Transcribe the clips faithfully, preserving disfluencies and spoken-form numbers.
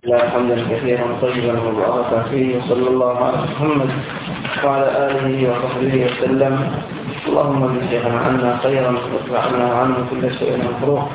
لا حمدا كثيرا طيبا مباركا فيه وصلى الله على محمد وعلى آله وصحبه وسلم. اللهم اجعلنا عنا خيرا وادفعنا عنه كل شيء مكروه.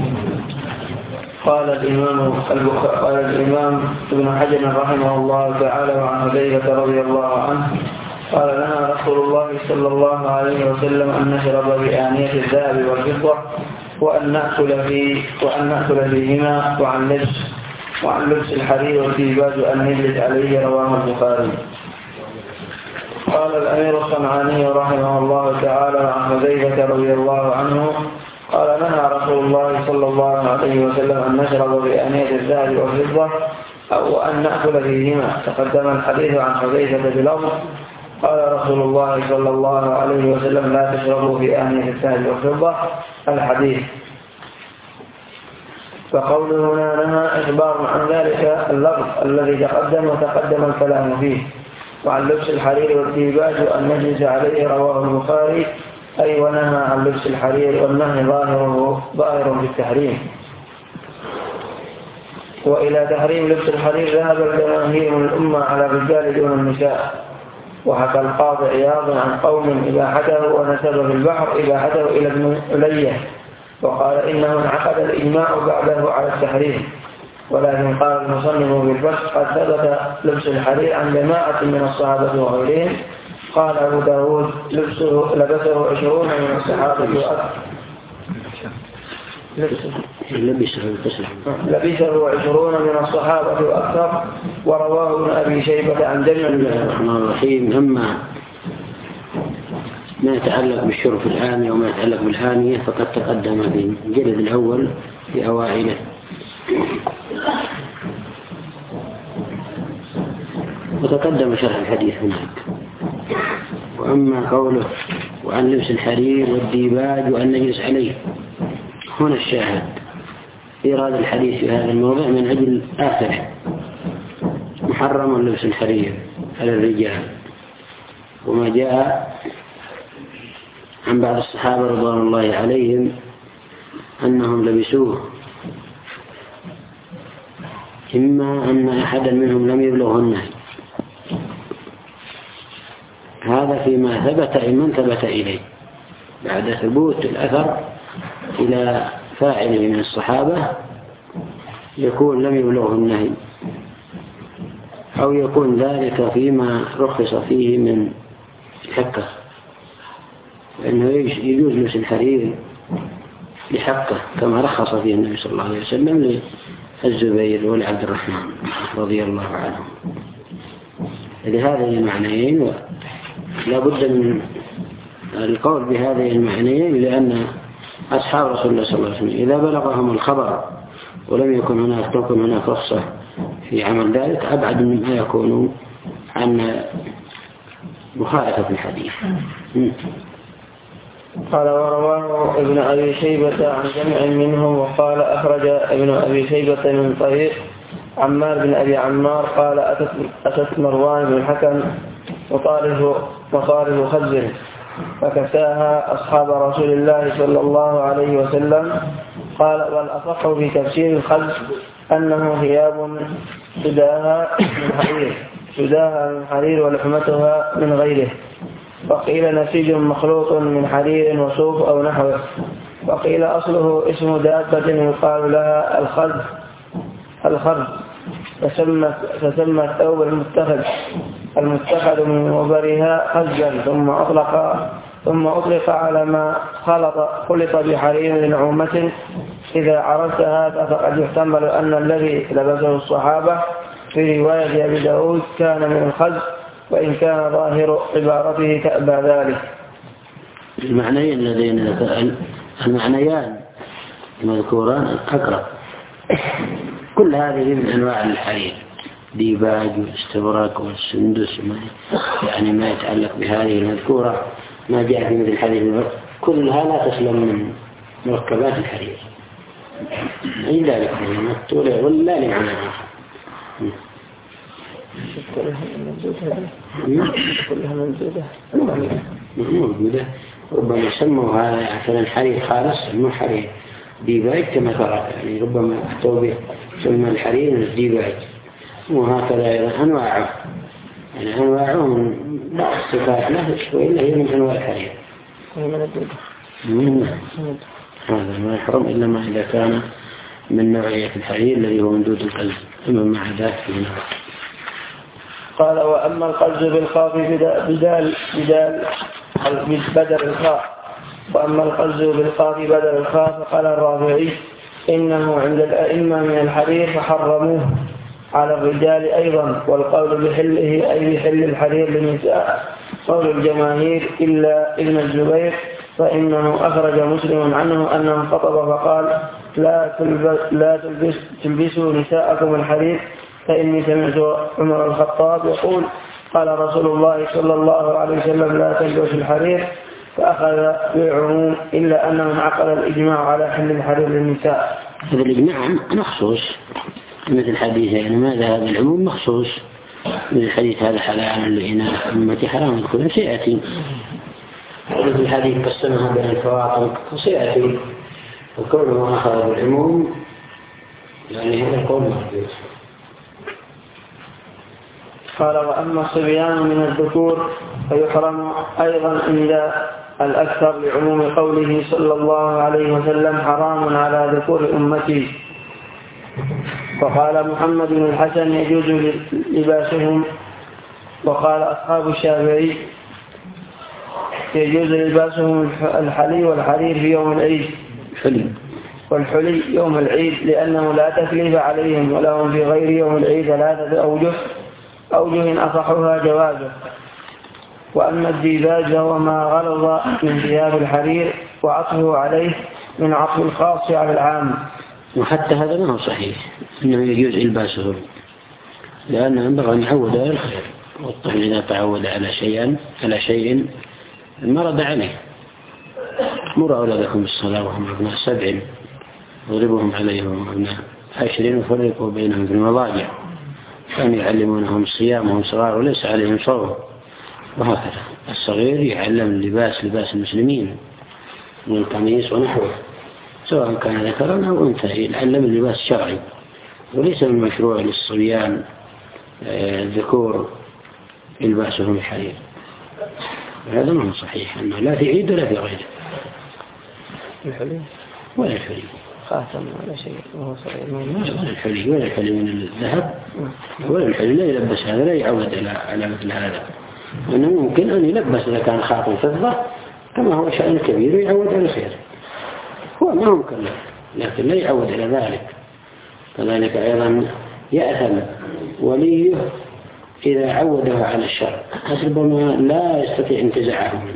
قال الإمام قال الإمام ابن حجر رحمه الله تعالى وعن حذيفة رضي الله عنه قال لنا رسول الله صلى الله عليه وسلم أن نشرب بآنية الذهب والفضة وأن نأكل في وأن نأكل فيهما وعن لبس وعن لبس الحرير والديباج أن نجلس عليه. رواه البخاري. قال الأمير الصنعاني رحمه الله تعالى عن حذيفة رضي الله عنه قال لنا رسول الله صلى الله عليه وسلم أن نشرب بآنية الذهب والفضة أو أن نأكل فيهما. تقدم الحديث عن حذيفة بلفظ قال رسول الله صلى الله عليه وسلم لا تشربوا في آنية الذهب والفضة الحديث. فقوله هنا لنا إخبار عن ذلك اللفظ الذي تقدم وتقدم الكلام فيه. وعن لبس الحرير والديباج أن نجلس عليه. رواه البخاري. أي ونهى عن لبس الحرير والنهي ظاهره ظاهر بالتحريم. وإلى تحريم لبس الحرير ذهب الجماهير من الأمة على الرجال دون النساء. وحكى القاضي عياض عن قوم إباحته ونسب في البحر إباحته إلى ابن علية وقال إنه انعقد الإجماع بعده على التحريم. ولكن قال المصنف بالفتح قد ثبت لبس الحرير عن جماعة من الصحابة وغيرهم. قال أبو داود لبسه لبسه عشرون من الصحابة وأكثر. لبسه عشرون من الصحابة وأكثر. ورواه ابن أبي شيبة عن جميع. بسم الله الرحمن الرحيم. أما ما يتعلق بالشرب الآنية وما يتعلق بالآنية فقد تقدم في الجلد الأول في أوائله. وتقدم شرح الحديث هناك. وأما قوله وعن لبس الحرير والديباج وأن نجلس عليه هنا الشاهد إيراد الحديث في هذا الموضوع من أجل آخره. محرم لبس الحرير على الرجال. وما جاء عن بعض الصحابة رضوان الله عليهم أنهم لبسوه إما أن أحدا منهم لم يبلغه النهي. هذا فيما ثبت إمن ثبت إليه بعد ثبوت الأثر إلى فاعله من الصحابة يكون لم يبلغه النهي أو يكون ذلك فيما رخص فيه من حقه. فإنه يجوز لبس الحرير لحقه كما رخص فيه النبي صلى الله عليه وسلم للزبير ولعبد الرحمن رضي الله عنهم. لهذه المعنيين لا بد من القول بهذه المعنيين لأن أصحاب رسول الله صلى الله عليه وسلم إذا بلغهم الخبر ولم يكن هناك تكون هناك رخصة في عمل ذلك أبعد مما يكون عن مخالفة الحديث. قال ورواه ابن أبي شيبة عن جمع منهم. وقال أخرج ابن أبي شيبة من طريق عمار بن أبي عمار قال أتت, أتت مروان بن الحكم وطالب وطالب خزر فكساها أصحاب رسول الله صلى الله عليه وسلم. قال والأصح في تفسير الخز أنه ثياب سداها من حرير سداها من حرير ولحمتها من غيره. وقيل نسيج مخلوط من حرير وصوف أو نحوه. وقيل أصله اسم دابة يقال لها الخز الخرز فسمى فسمى الثوب المتخذ المتخذ من وبرها خزا ثم أطلق ثم أطلق على ما خلط خلط بحرير لنعومة. إذا عرفت هذا فقد يحتمل أن الذي لبسه الصحابة في رواية أبي داود كان من الخز وإن كان ظاهر عبارته تأبى ذلك. المعنيين الذين المعنيان المذكوران أقرب. كل هذه من أنواع الحرير ديباج والاستبراق والسندس يعني ما يتعلق بهذه المذكورة ما جاء في مثل الحديث كلها لا تسلم من مركبات الحرير. أي ذلك ما تطلع ولا لمعنى آخر. كلها منزودة موجودة. ربما يسموا هذا مثلا حرير خالص مو حرير ديباج كما ترى، يعني ربما الثوب ثم الحرير من الديباج، وهكذا أيضا أنواعه، يعني أنواعه من بعض الصفات له وإلا هي من أنواع الحرير. هذا ما يحرم إلا ما إذا كان من نوعية الحرير الذي هو ممدود القلب، ثم مع ذلك في نوع. قال وأما القلز بالخاف بدال بدال بدل الخاء وأما القلز بالخاف بدل الخاء فقال الرافعي إنه عند الأئمة من الحرير فحرموه على الرجال أيضا، والقول بحله أي بحل الحرير للنساء قول الجماهير إلا ابن الزبير فإنه أخرج مسلم عنه أنه خطب فقال لا, لا تلبس تلبسوا نساءكم الحرير، فإني سمعت عمر الخطاب يقول قال رسول الله صلى الله عليه وسلم لا تلبسوا الحرير، فأخذ بالعموم إلا أنه عقد الإجماع على حل الحرير للنساء. هذا الإجماع مخصوص مثل الحديث، يعني ماذا هذا العموم مخصوص مثل الحديث هذا حلال لإناث أمتي حرام الكل سيأتي، مثل الحديث قسمها بين الفواطم سيأتي، وكونه أخذ بالعموم يعني هذا القول مخصوص. قال وأما الصبيان من الذكور فيحرم أيضا عند الأكثر لعموم قوله صلى الله عليه وسلم حرام على ذكور أمتي. وقال محمد بن الحسن يجوز لباسهم، وقال أصحاب الشافعي يجوز لباسهم الحلي والحرير في يوم العيد والحلي يوم العيد لأنه لا تكليف عليهم، ولهم في غير يوم العيد ثلاثة أوجه أوجه أصحها جوازه. وأما الديباج هو ما غلظ من ثياب الحرير وعطفه عليه من عطف الخاص على العام. وحتى هذا ما هو صحيح أنه يجوز إلباسه، لأنه ينبغي أن يعود على الخير، والطفل إذا تعود على شيء على شيء مرض عليه. مروا أولادكم بالصلاة وهم أبناء سبع واضربوهم عليهم أبناء عشر وفرقوا بينهم في المضاجع، كانوا يعلمونهم الصيام وهم صغار وليس عليهم صوم. وهكذا الصغير يعلم لباس لباس المسلمين من القميص ونحوه، سواء كان ذكرا أو أنثى، يعلم اللباس الشرعي، وليس من المشروع للصبيان الذكور يلباسهم الحرير. هذا ما هو صحيح، أنه لا في عيد ولا في غيره. الحلي ولا الحلي خاتم ولا شيء وهو صغير، ولا الحلي ولا الحلي من الذهب ولا الحلي لا يلبس هذا، لا يعود على على مثل هذا. وأنه ممكن أن يلبس إذا كان خاتم فضة كما هو شأن كبير ويعود على خير، هو ما هو مكلف، لكن لا يعود إلى ذلك. كذلك أيضا يأثم وليه إذا عوده على الشر، ربما لا يستطيع انتزاعه منه.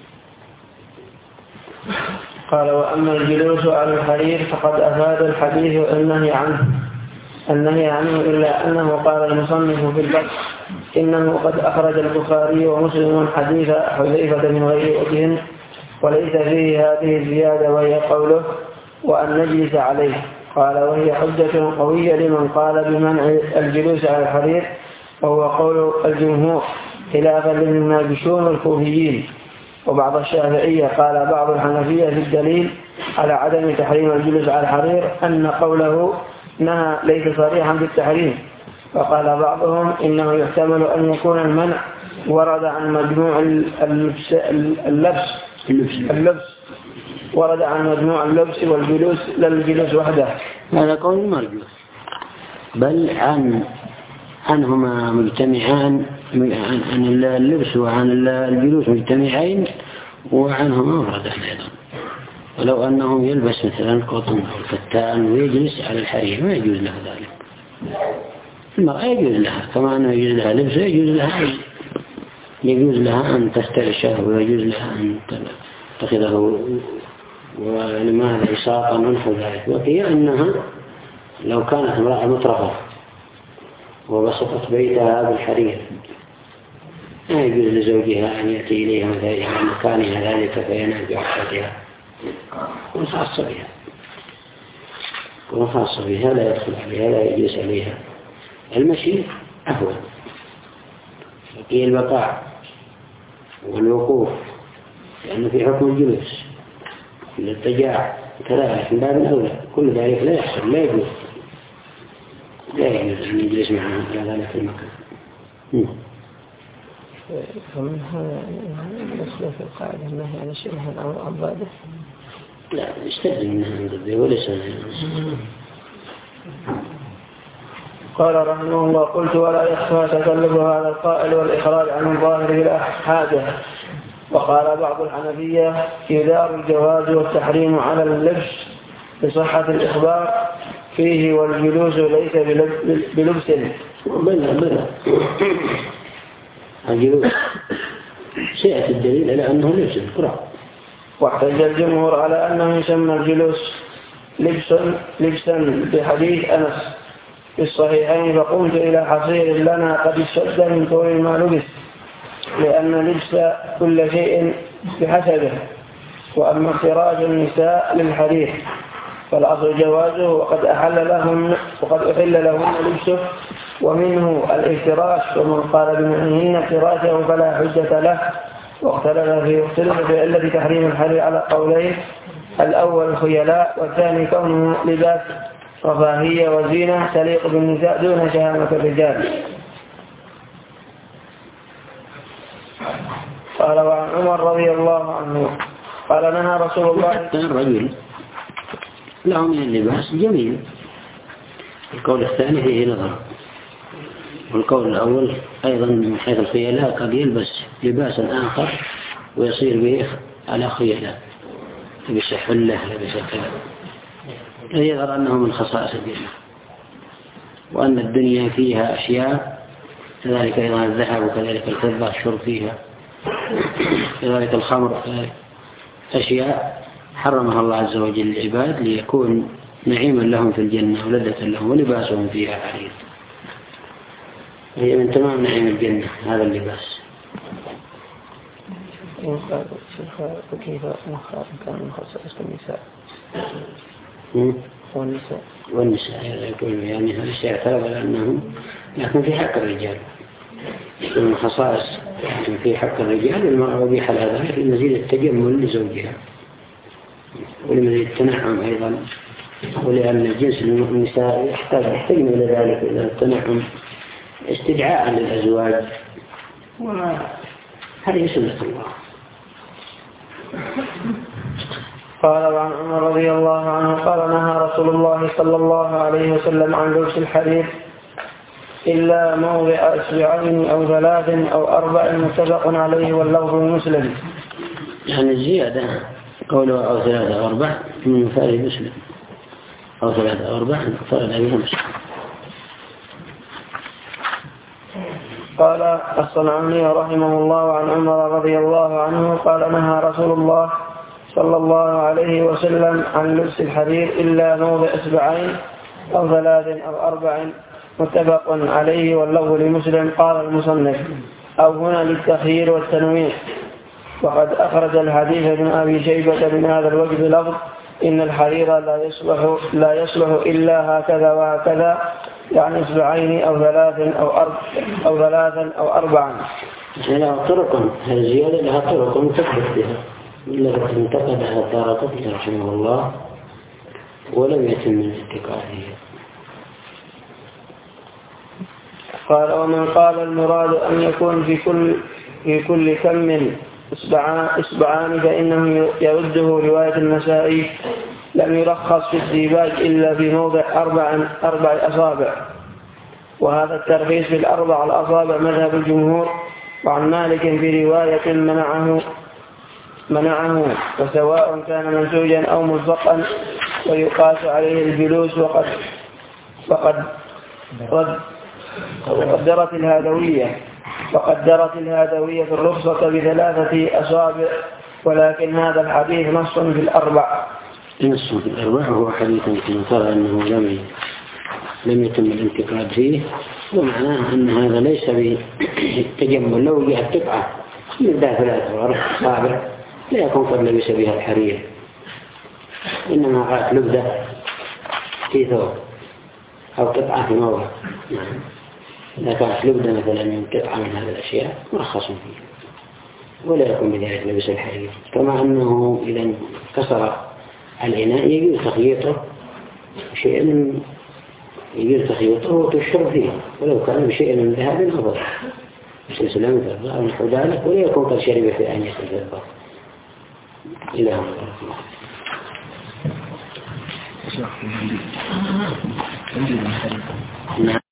قال وأما الجلوس على الحرير فقد أفاد الحديث النهي عنه النهي عنه إلا أنه قال المصنف في البحث إنه قد أخرج البخاري ومسلم حديث حذيفة من غير وجه وليس فيه هذه الزيادة، وهي قوله وأن نجلس عليه. قال وهي حجة قوية لمن قال بمنع الجلوس على الحرير، وهو قول الجمهور خلافا للناقشون والكوفيين وبعض الشافعية. قال بعض الحنفية في الدليل على عدم تحريم الجلوس على الحرير أن قوله نهى ليس صريحا بالتحريم، وقال بعضهم إنه يحتمل أن يكون المنع ورد عن مجموع اللبس اللبس, اللبس ورد عن مجموع اللبس والجلوس لا الجلوس وحده. هذا قول مرجو، بل عن عنهما مجتمعان، عن اللبس وعن الجلوس مجتمعين، وعنهما مفردان أيضا. ولو أنه يلبس مثلا القطن أو الكتان ويجلس على الحرير ما يجوز له ذلك. المرأة يجوز لها كما أنه يجوز لها لبس، يجوز لها يجوز لها أن تسترشه، ويجوز لها أن تأخذه ولماذا إساقا ونحو ذلك. وهي أنها لو كانت امرأة مطرفة وبسطت بيتها بالحرير لا يجوز لزوجها أن يأتي إليها من مكانها ذلك فينام بعقدها، كن خاصة بها كن خاصة بها لا يدخل عليها لا يجلس عليها. المشي أهون، بقي البقاء والوقوف لأنه في حكم الجلوس للتجاع كذلك من باب الأولى كل ذلك لا يحصل لا يجوز لا يجوز أن يجلس معه على ذلك المكان. فمن هذا نسبة في القاعدة النهي عن الشبه أو عباده لا يستلزم منها من ضده وليس. قال رحمه الله قلت ولا يخفى تكلف هذا القائل والإخراج عن ظاهره الحاجة. وقال بعض الحنفية يدار الجواز والتحريم على اللبس بصحة الإخبار فيه والجلوس ليس بلبس. بلى بلى الجلوس سيأتي الدليل على أنه لبس القرآن. واحتج الجمهور على أنه يسمى الجلوس لبسا لبسا بحديث أنس في الصحيحين فقمت إلى حصير لنا قد اشتد من طول ما لبس لأن لبس كل شيء بحسبه. وأما افتراج النساء للحرير فالأصل جوازه وقد أحل لهم وقد أحل لهم لبسه ومنه الافتراش ومن قال بمعنهن افتراشه فلا حجة له. واختلف في اختلف في علة تحريم الحرير على قولين الأول الخيلاء والثاني كونه لباس رفاهية وزينة تليق بالنساء دون شهامة الرجال. قال وعن عمر رضي الله عنه قال نهى رسول الله الرجل له من اللباس جميل. القول الثاني فيه نظر والقول الأول أيضا من حيث الخيلاء قد يلبس لباسا آخر ويصير به على خيلاء لبس حلة لبس كذا يظهر أنه من خصائص الدنيا وأن الدنيا فيها أشياء كذلك أيضا الذهب وكذلك الفضة الشرب فيها كذلك الخمر كذلك أشياء حرمها الله عز وجل للعباد ليكون نعيما لهم في الجنة ولذة لهم ولباسهم فيها حرير. هي من تمام نعيم الجنة هذا اللباس. كيف مخاطب كان من خصائص النساء والنساء والنساء يقول يعني هذا الشيء اعترض لأنه لكن في حق الرجال من خصائص يعني في حق الرجال المرأة أبيح لها ذلك لمزيد التجمل لزوجها ولمزيد التنعم أيضا ولأن جنس النساء يحتاج يحتاجون إلى ذلك إلى التنعم استدعاء للأزواج وهذه سنة الله. قال عن عمر رضي الله عنه قال نهى رسول الله صلى الله عليه وسلم عن لبس الحرير إلا موضع أسبوعين أو ثلاث أو أربع متفق عليه واللفظ مسلم. يعني الزيادة قوله أو ثلاثة أو أربع من فارغ مسلم أو ثلاثة أو أربع فرد عليه مسلم. قال الصنعاني رحمه الله عن عمر رضي الله عنه قال نهى رسول الله صلى الله عليه وسلم عن لبس الحرير إلا موضع أسبوعين أو ثلاث أو أربع متفق عليه واللفظ لمسلم. قال المصنف أو هنا للتخيير والتنويع. وقد أخرج الحديث ابن أبي شيبة من هذا الوجه لفظ إن الحرير لا يصلح لا يصلح إلا هكذا وهكذا يعني أسبوعين أو ثلاث أو أربع أو ثلاثا أو أربعا. لها طرق الزيادة لها طرق تثبت بها التي انتقدها الدارقطني رحمه الله ولم يتم من انتقادها. قال ومن قال المراد أن يكون في كل في كل كم إصبعان فإنه يرده رواية النسائي لم يرخص في الديباج إلا في موضع أربع أربع أصابع. وهذا الترخيص في الأربع الأصابع مذهب الجمهور. وعن مالك في رواية منعه منعه وسواء كان منسوجا أو ملصقا ويقاس عليه الجلوس. وقد وقد وقدرت الهادوية وقدرت الهادوية الرخصة بثلاثة أصابع ولكن هذا الحديث نص في الأربع. نص في الأربع هو حديث كما ترى أنه لم لم يتم الانتقاد فيه ومعناه أن هذا ليس بالتجمل. لو جاء التقعة من ذا ثلاثة وأربع أصابع لا يكون قد لبس بها الحرير إنما رأت لبدة في ثوب أو قطعة في موضع. نعم إذا كانت لبدة مثلا من قطعة من هذه الأشياء مرخص فيه ولا يكون بذلك لبس الحرير. كما أنه إذا كسر الإناء يجوز تخييطه شيء من يجوز تخييطه وتشرب فيه ولو كان بشيء من ذهب أفضل مثل سلامة الفضة أو نحو ذلك ولا يكون قد شرب في آنية الفضة إلى هنا.